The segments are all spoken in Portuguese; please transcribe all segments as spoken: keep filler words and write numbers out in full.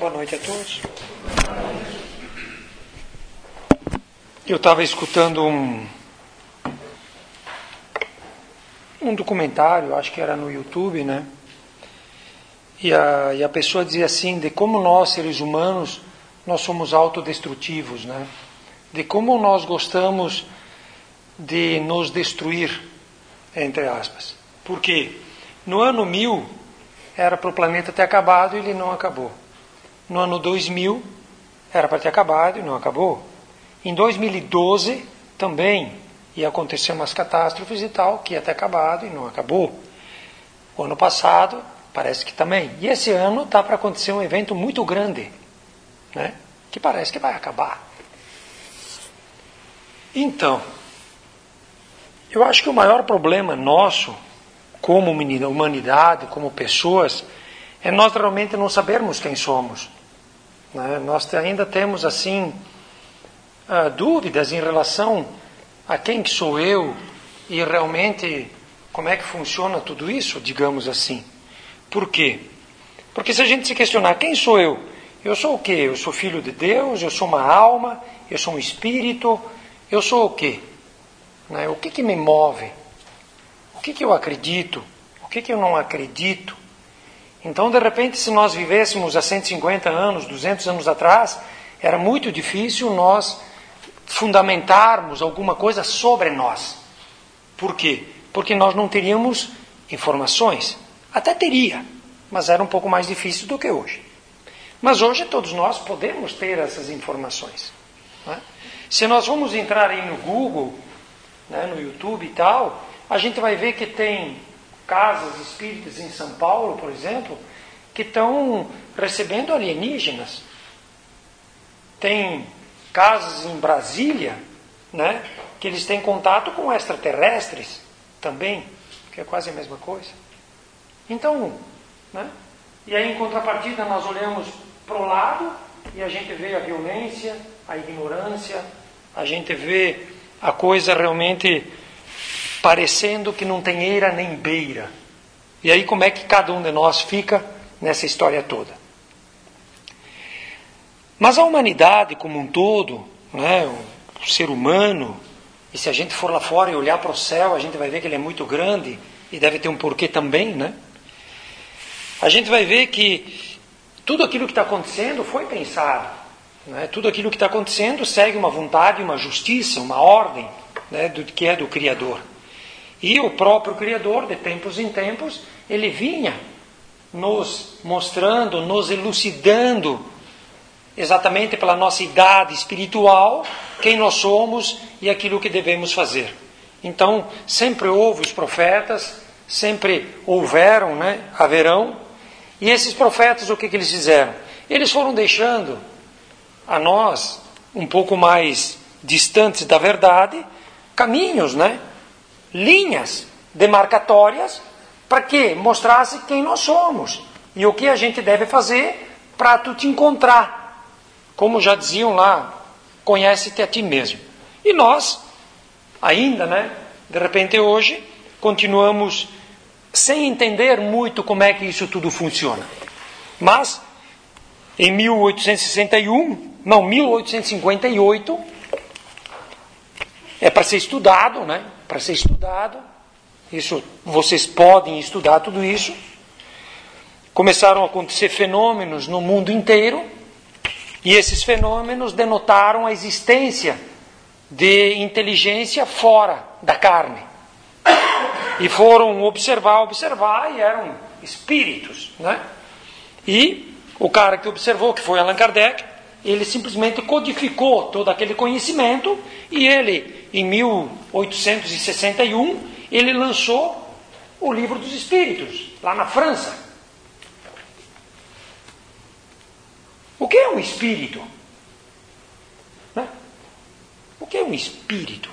Boa noite a todos. Eu estava escutando um, um documentário, acho que era no YouTube, né? E a, e a pessoa dizia assim, de como nós, seres humanos, nós somos autodestrutivos, né? De como nós gostamos de nos destruir, entre aspas. Por quê? No ano mil, era para o planeta ter acabado e ele não acabou. No ano dois mil, era para ter acabado e não acabou. Em dois mil e doze, também ia acontecer umas catástrofes e tal, que ia ter acabado e não acabou. O ano passado, parece que também. E esse ano está para acontecer um evento muito grande, né? Que parece que vai acabar. Então, eu acho que o maior problema nosso, como humanidade, como pessoas, é nós realmente não sabermos quem somos. Né? Nós ainda temos, assim, uh, dúvidas em relação a quem que sou eu e realmente como é que funciona tudo isso, digamos assim. Por quê? Porque se a gente se questionar, quem sou eu? Eu sou o quê? Eu sou filho de Deus, eu sou uma alma, eu sou um espírito, eu sou o quê? Né? O que que me move? O que que eu acredito? O que que eu não acredito? Então, de repente, se nós vivêssemos há cento e cinquenta anos, duzentos anos atrás, era muito difícil nós fundamentarmos alguma coisa sobre nós. Por quê? Porque nós não teríamos informações. Até teria, mas era um pouco mais difícil do que hoje. Mas hoje todos nós podemos ter essas informações. Né? Se nós vamos entrar aí no Google, né, no YouTube e tal, a gente vai ver que tem casas espíritas em São Paulo, por exemplo, que estão recebendo alienígenas. Tem casas em Brasília, né, que eles têm contato com extraterrestres também, que é quase a mesma coisa. Então, né, e aí em contrapartida nós olhamos para o lado e a gente vê a violência, a ignorância, a gente vê a coisa realmente parecendo que não tem eira nem beira. E aí como é que cada um de nós fica nessa história toda? Mas a humanidade como um todo, né, o ser humano, e se a gente for lá fora e olhar para o céu, a gente vai ver que ele é muito grande, e deve ter um porquê também, né? A gente vai ver que tudo aquilo que está acontecendo foi pensado. Né? Tudo aquilo que está acontecendo segue uma vontade, uma justiça, uma ordem, né, do que é do Criador. E o próprio Criador, de tempos em tempos, ele vinha nos mostrando, nos elucidando, exatamente pela nossa idade espiritual, quem nós somos e aquilo que devemos fazer. Então, sempre houve os profetas, sempre houveram, né, haverão. E esses profetas, o que, que eles fizeram? Eles foram deixando a nós, um pouco mais distantes da verdade, caminhos, né? Linhas demarcatórias para que mostrasse quem nós somos e o que a gente deve fazer para tu te encontrar. Como já diziam lá, conhece-te a ti mesmo. E nós, ainda, né, de repente hoje, continuamos sem entender muito como é que isso tudo funciona. Mas, em mil oitocentos e sessenta e um, não, mil oitocentos e cinquenta e oito, é para ser estudado, né? Para ser estudado, isso, vocês podem estudar tudo isso. Começaram a acontecer fenômenos no mundo inteiro, e esses fenômenos denotaram a existência de inteligência fora da carne. E foram observar, observar, e eram espíritos, né? E o cara que observou, que foi Allan Kardec, ele simplesmente codificou todo aquele conhecimento, e ele, em mil oitocentos e sessenta e um, ele lançou o Livro dos Espíritos, lá na França. O que é um espírito? Né? O que é um espírito?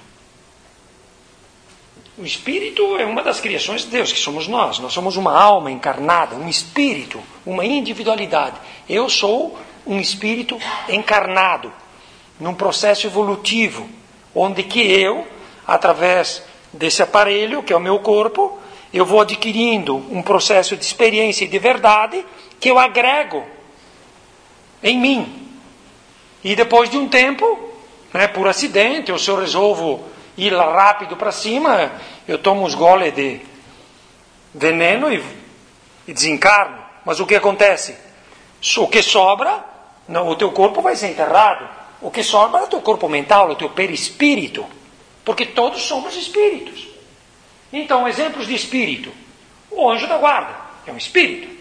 O espírito é uma das criações de Deus, que somos nós. Nós somos uma alma encarnada, um espírito, uma individualidade. Eu sou um espírito encarnado, num processo evolutivo, onde que eu, através desse aparelho, que é o meu corpo, eu vou adquirindo um processo de experiência e de verdade que eu agrego em mim. E depois de um tempo, né, por acidente, ou se eu resolvo ir lá rápido para cima, eu tomo uns goles de veneno e, e desencarno. Mas o que acontece? O que sobra, não, o teu corpo vai ser enterrado. O que sobra é o teu corpo mental, o teu perispírito. Porque todos somos espíritos. Então, exemplos de espírito. O anjo da guarda é um espírito.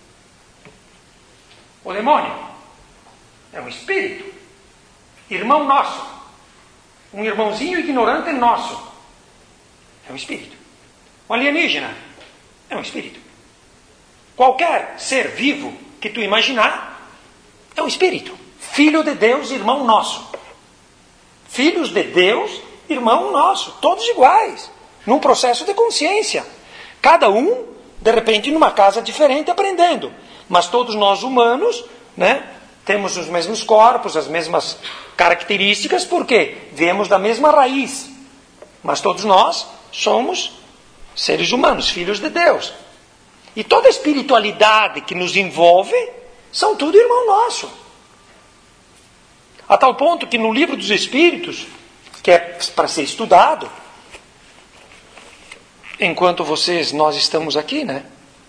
O demônio é um espírito. Irmão nosso. Um irmãozinho ignorante nosso. É um espírito. Um alienígena é um espírito. Qualquer ser vivo que tu imaginar é um espírito. Filho de Deus, irmão nosso. Filhos de Deus, irmão nosso. Todos iguais. Num processo de consciência. Cada um, de repente, numa casa diferente, aprendendo. Mas todos nós humanos, né, temos os mesmos corpos, as mesmas características, porque viemos da mesma raiz. Mas todos nós somos seres humanos, filhos de Deus. E toda a espiritualidade que nos envolve são tudo irmão nosso. A tal ponto que no livro dos Espíritos, que é para ser estudado, enquanto vocês, nós estamos aqui, né?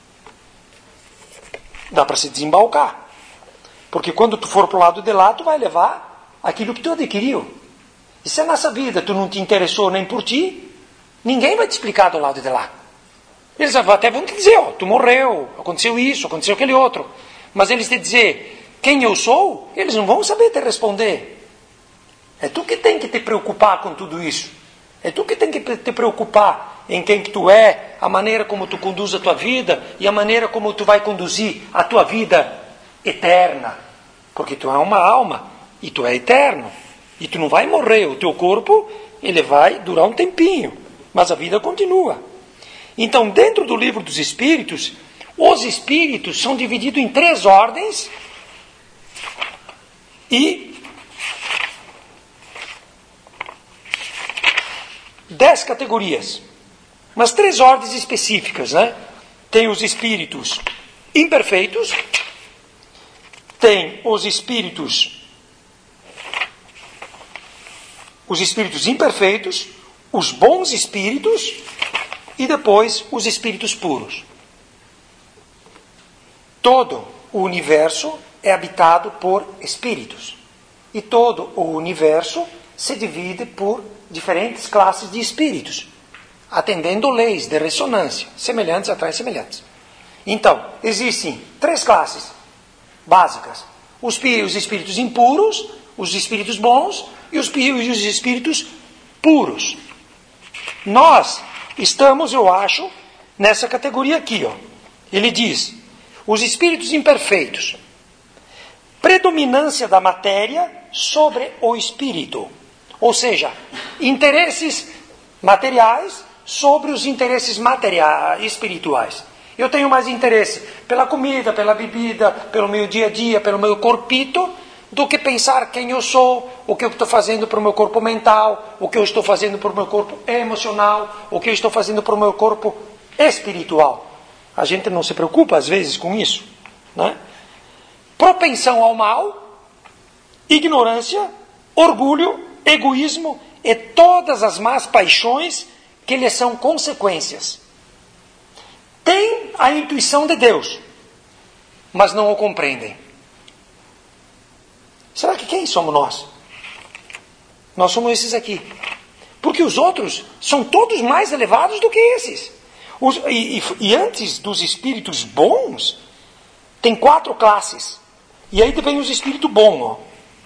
Dá para se desembalcar. Porque quando tu for para o lado de lá, tu vai levar aquilo que tu adquiriu. E se nessa vida tu não te interessou nem por ti, ninguém vai te explicar do lado de lá. Eles até vão te dizer, ó, tu morreu, aconteceu isso, aconteceu aquele outro. Mas eles te dizer quem eu sou, eles não vão saber te responder. É tu que tem que te preocupar com tudo isso. É tu que tem que te preocupar em quem que tu é, a maneira como tu conduz a tua vida e a maneira como tu vai conduzir a tua vida eterna. Porque tu é uma alma e tu é eterno. E tu não vai morrer, o teu corpo ele vai durar um tempinho, mas a vida continua. Então, dentro do livro dos Espíritos, os Espíritos são divididos em três ordens e dez categorias. Mas três ordens específicas, né? Tem os Espíritos imperfeitos, tem os Espíritos, os Espíritos imperfeitos, os bons Espíritos e depois os Espíritos puros. Todo o universo é habitado por espíritos. E todo o universo se divide por diferentes classes de espíritos, atendendo leis de ressonância, semelhantes atrás semelhantes. Então, existem três classes básicas. Os, os espíritos impuros, os espíritos bons e os, e os espíritos puros. Nós estamos, eu acho, nessa categoria aqui, ó. Ele diz, os espíritos imperfeitos, predominância da matéria sobre o espírito. Ou seja, interesses materiais sobre os interesses materiais, espirituais. Eu tenho mais interesse pela comida, pela bebida, pelo meu dia a dia, pelo meu corpito, do que pensar quem eu sou, o que eu estou fazendo para o meu corpo mental, o que eu estou fazendo para o meu corpo emocional, o que eu estou fazendo para o meu corpo espiritual. A gente não se preocupa às vezes com isso, né? Propensão ao mal, ignorância, orgulho, egoísmo e todas as más paixões que lhes são consequências. Tem a intuição de Deus, mas não o compreendem. Será que quem somos nós? Nós somos esses aqui. Porque os outros são todos mais elevados do que esses. Os, e, e, e antes dos espíritos bons, tem quatro classes. E aí vem os espíritos bons. Ó.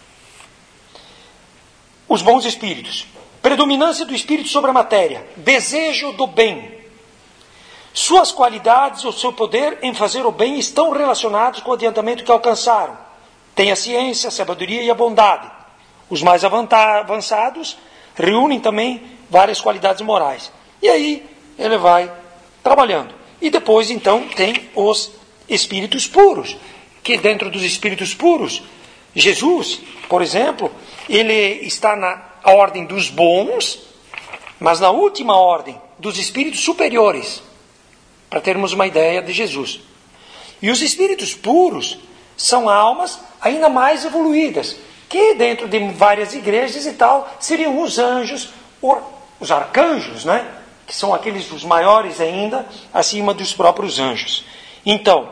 Os bons espíritos. Predominância do espírito sobre a matéria. Desejo do bem. Suas qualidades ou seu poder em fazer o bem estão relacionados com o adiantamento que alcançaram. Tem a ciência, a sabedoria e a bondade. Os mais avançados reúnem também várias qualidades morais. E aí ele vai trabalhando. E depois, então, tem os espíritos puros. Que dentro dos espíritos puros, Jesus, por exemplo, ele está na ordem dos bons, mas na última ordem dos espíritos superiores. Para termos uma ideia de Jesus. E os espíritos puros são almas ainda mais evoluídas, que dentro de várias igrejas e tal, seriam os anjos, os arcanjos, né? Que são aqueles os maiores ainda, acima dos próprios anjos. Então,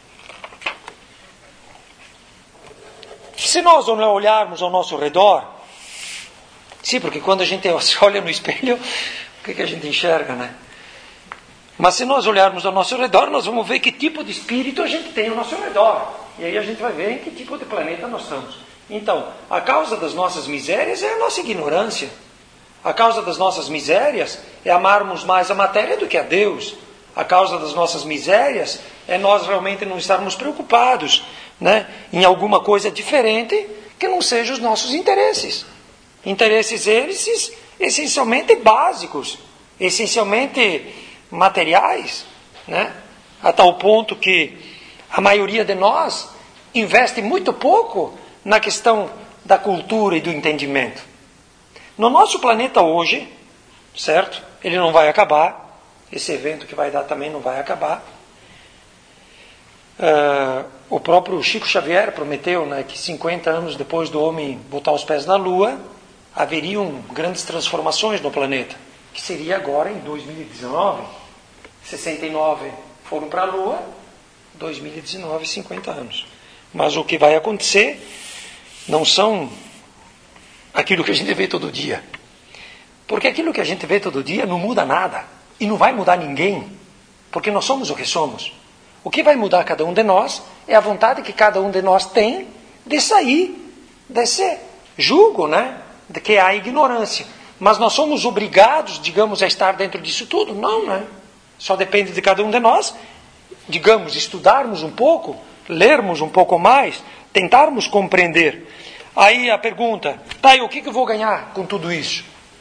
se nós olharmos ao nosso redor, sim, porque quando a gente olha no espelho, o que, que a gente enxerga, né? Mas se nós olharmos ao nosso redor, nós vamos ver que tipo de espírito a gente tem ao nosso redor. E aí a gente vai ver em que tipo de planeta nós estamos. Então, a causa das nossas misérias é a nossa ignorância. A causa das nossas misérias é amarmos mais a matéria do que a Deus. A causa das nossas misérias é nós realmente não estarmos preocupados, né, em alguma coisa diferente que não seja os nossos interesses. Interesses esses essencialmente básicos, essencialmente materiais, né? A tal ponto que a maioria de nós investe muito pouco na questão da cultura e do entendimento. No nosso planeta hoje, certo? Ele não vai acabar, esse evento que vai dar também não vai acabar. Uh, o próprio Chico Xavier prometeu, né, que cinquenta anos depois do homem botar os pés na Lua, haveriam grandes transformações no planeta, que seria agora em dois mil e dezenove. sessenta e nove foram para a Lua, dois mil e dezenove, cinquenta anos. Mas o que vai acontecer não são aquilo que a gente vê todo dia. Porque aquilo que a gente vê todo dia não muda nada. E não vai mudar ninguém. Porque nós somos o que somos. O que vai mudar cada um de nós é a vontade que cada um de nós tem de sair desse jugo, né? De que há ignorância. Mas nós somos obrigados, digamos, a estar dentro disso tudo? Não, né? Só depende de cada um de nós, digamos, estudarmos um pouco, lermos um pouco mais, tentarmos compreender. Aí a pergunta, tá, e o que eu vou ganhar com tudo isso?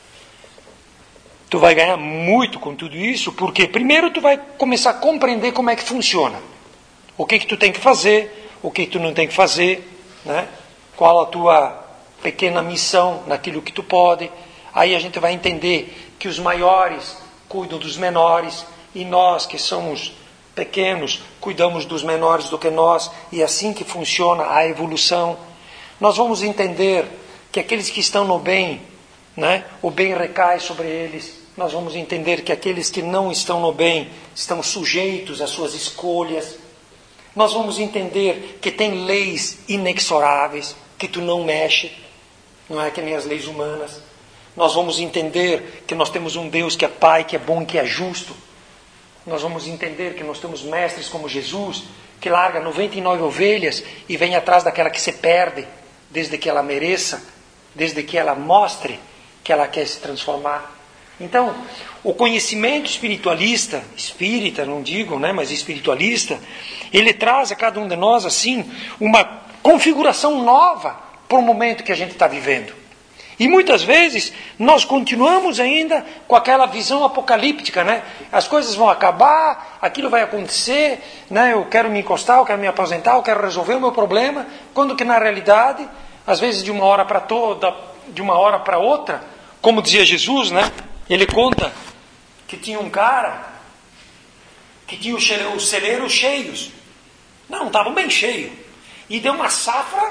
Tu vai ganhar muito com tudo isso, porque primeiro tu vai começar a compreender como é que funciona. O que que tu tem que fazer, o que que tu não tem que fazer, né? Qual a tua pequena missão naquilo que tu pode. Aí a gente vai entender que os maiores cuidam dos menores, e nós que somos pequenos cuidamos dos menores do que nós, e é assim que funciona a evolução. Nós vamos entender que aqueles que estão no bem, né, o bem recai sobre eles. Nós vamos entender que aqueles que não estão no bem estão sujeitos às suas escolhas. Nós vamos entender que tem leis inexoráveis, que tu não mexe, não é que nem as leis humanas. Nós vamos entender que nós temos um Deus que é Pai, que é bom e que é justo. Nós vamos entender que nós temos mestres como Jesus, que larga noventa e nove ovelhas e vem atrás daquela que se perde, desde que ela mereça, desde que ela mostre que ela quer se transformar. Então, o conhecimento espiritualista, espírita, não digo, né, mas espiritualista, ele traz a cada um de nós, assim, uma configuração nova para o momento que a gente está vivendo. E muitas vezes nós continuamos ainda com aquela visão apocalíptica, né? As coisas vão acabar, aquilo vai acontecer, né? Eu quero me encostar, eu quero me aposentar, eu quero resolver o meu problema, quando que na realidade, às vezes de uma hora para toda, de uma hora para outra, como dizia Jesus, né? Ele conta que tinha um cara que tinha os celeiros cheios. Não, estavam bem cheios. E deu uma safra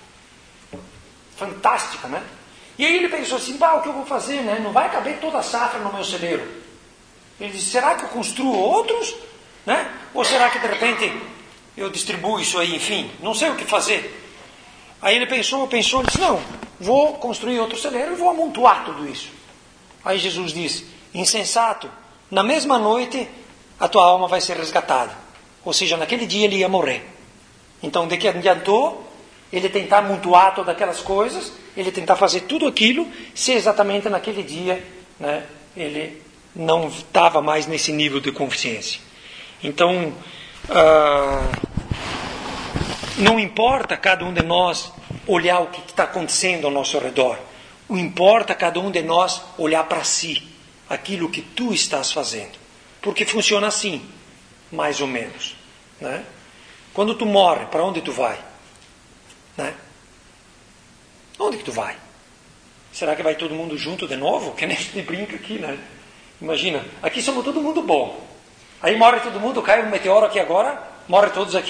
fantástica, né? E aí ele pensou assim, bah, o que eu vou fazer, né? Não vai caber toda a safra no meu celeiro. Ele disse, será que eu construo outros? Né? Ou será que de repente eu distribuo isso aí, enfim, não sei o que fazer. Aí ele pensou, pensou, disse, não, vou construir outro celeiro e vou amontoar tudo isso. Aí Jesus disse, insensato, na mesma noite a tua alma vai ser resgatada. Ou seja, naquele dia ele ia morrer. Então, de que adiantou ele tentar amontoar todas aquelas coisas, ele tentar fazer tudo aquilo, se exatamente naquele dia, né, ele não estava mais nesse nível de consciência. Então, ah, não importa cada um de nós olhar o que está acontecendo ao nosso redor. O importa cada um de nós olhar para si, aquilo que tu estás fazendo. Porque funciona assim, mais ou menos. Né? Quando tu morre, para onde tu vai? Né? Onde que tu vai? Será que vai todo mundo junto de novo? Que nem a gente brinca aqui, né? Imagina, aqui somos todo mundo bom. Aí morre todo mundo, cai um meteoro aqui agora, morre todos aqui.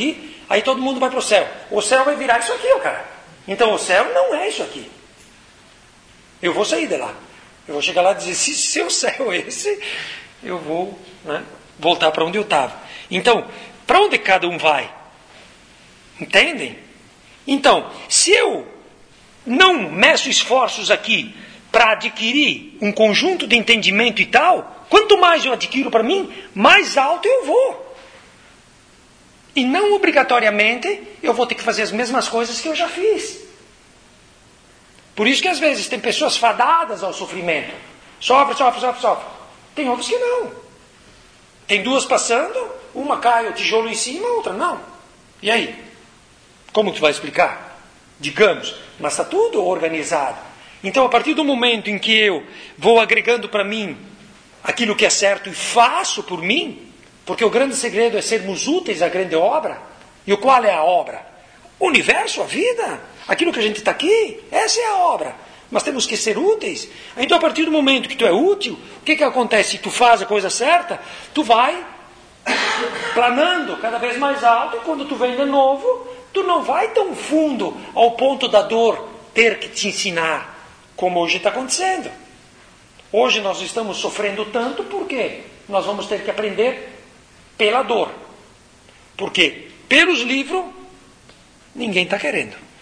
aí todo mundo vai para o céu. O céu vai virar isso aqui, ó, cara. Então o céu não é isso aqui. Eu vou sair de lá. Eu vou chegar lá e dizer, se seu céu é esse, eu vou, né, voltar para onde eu estava. Então, para onde cada um vai? Entendem? Então, se eu não meço esforços aqui para adquirir um conjunto de entendimento e tal, quanto mais eu adquiro para mim, mais alto eu vou. E não obrigatoriamente eu vou ter que fazer as mesmas coisas que eu já fiz. Por isso que às vezes tem pessoas fadadas ao sofrimento. Sofre, sofre, sofre, sofre. Tem outros que não. Tem duas passando, uma cai o tijolo em cima, a outra não. E aí? Como tu vai explicar? Digamos, mas está tudo organizado. Então, a partir do momento em que eu vou agregando para mim aquilo que é certo e faço por mim, porque o grande segredo é sermos úteis à grande obra. E o qual é a obra? O universo, a vida, aquilo que a gente está aqui, essa é a obra. Mas temos que ser úteis. Então, a partir do momento que tu é útil, o que, que acontece? Se tu faz a coisa certa, tu vai planando cada vez mais alto, e quando tu vem de novo, tu não vai tão fundo ao ponto da dor ter que te ensinar, como hoje está acontecendo. Hoje nós estamos sofrendo tanto porque nós vamos ter que aprender pela dor. Porque pelos livros, ninguém está querendo.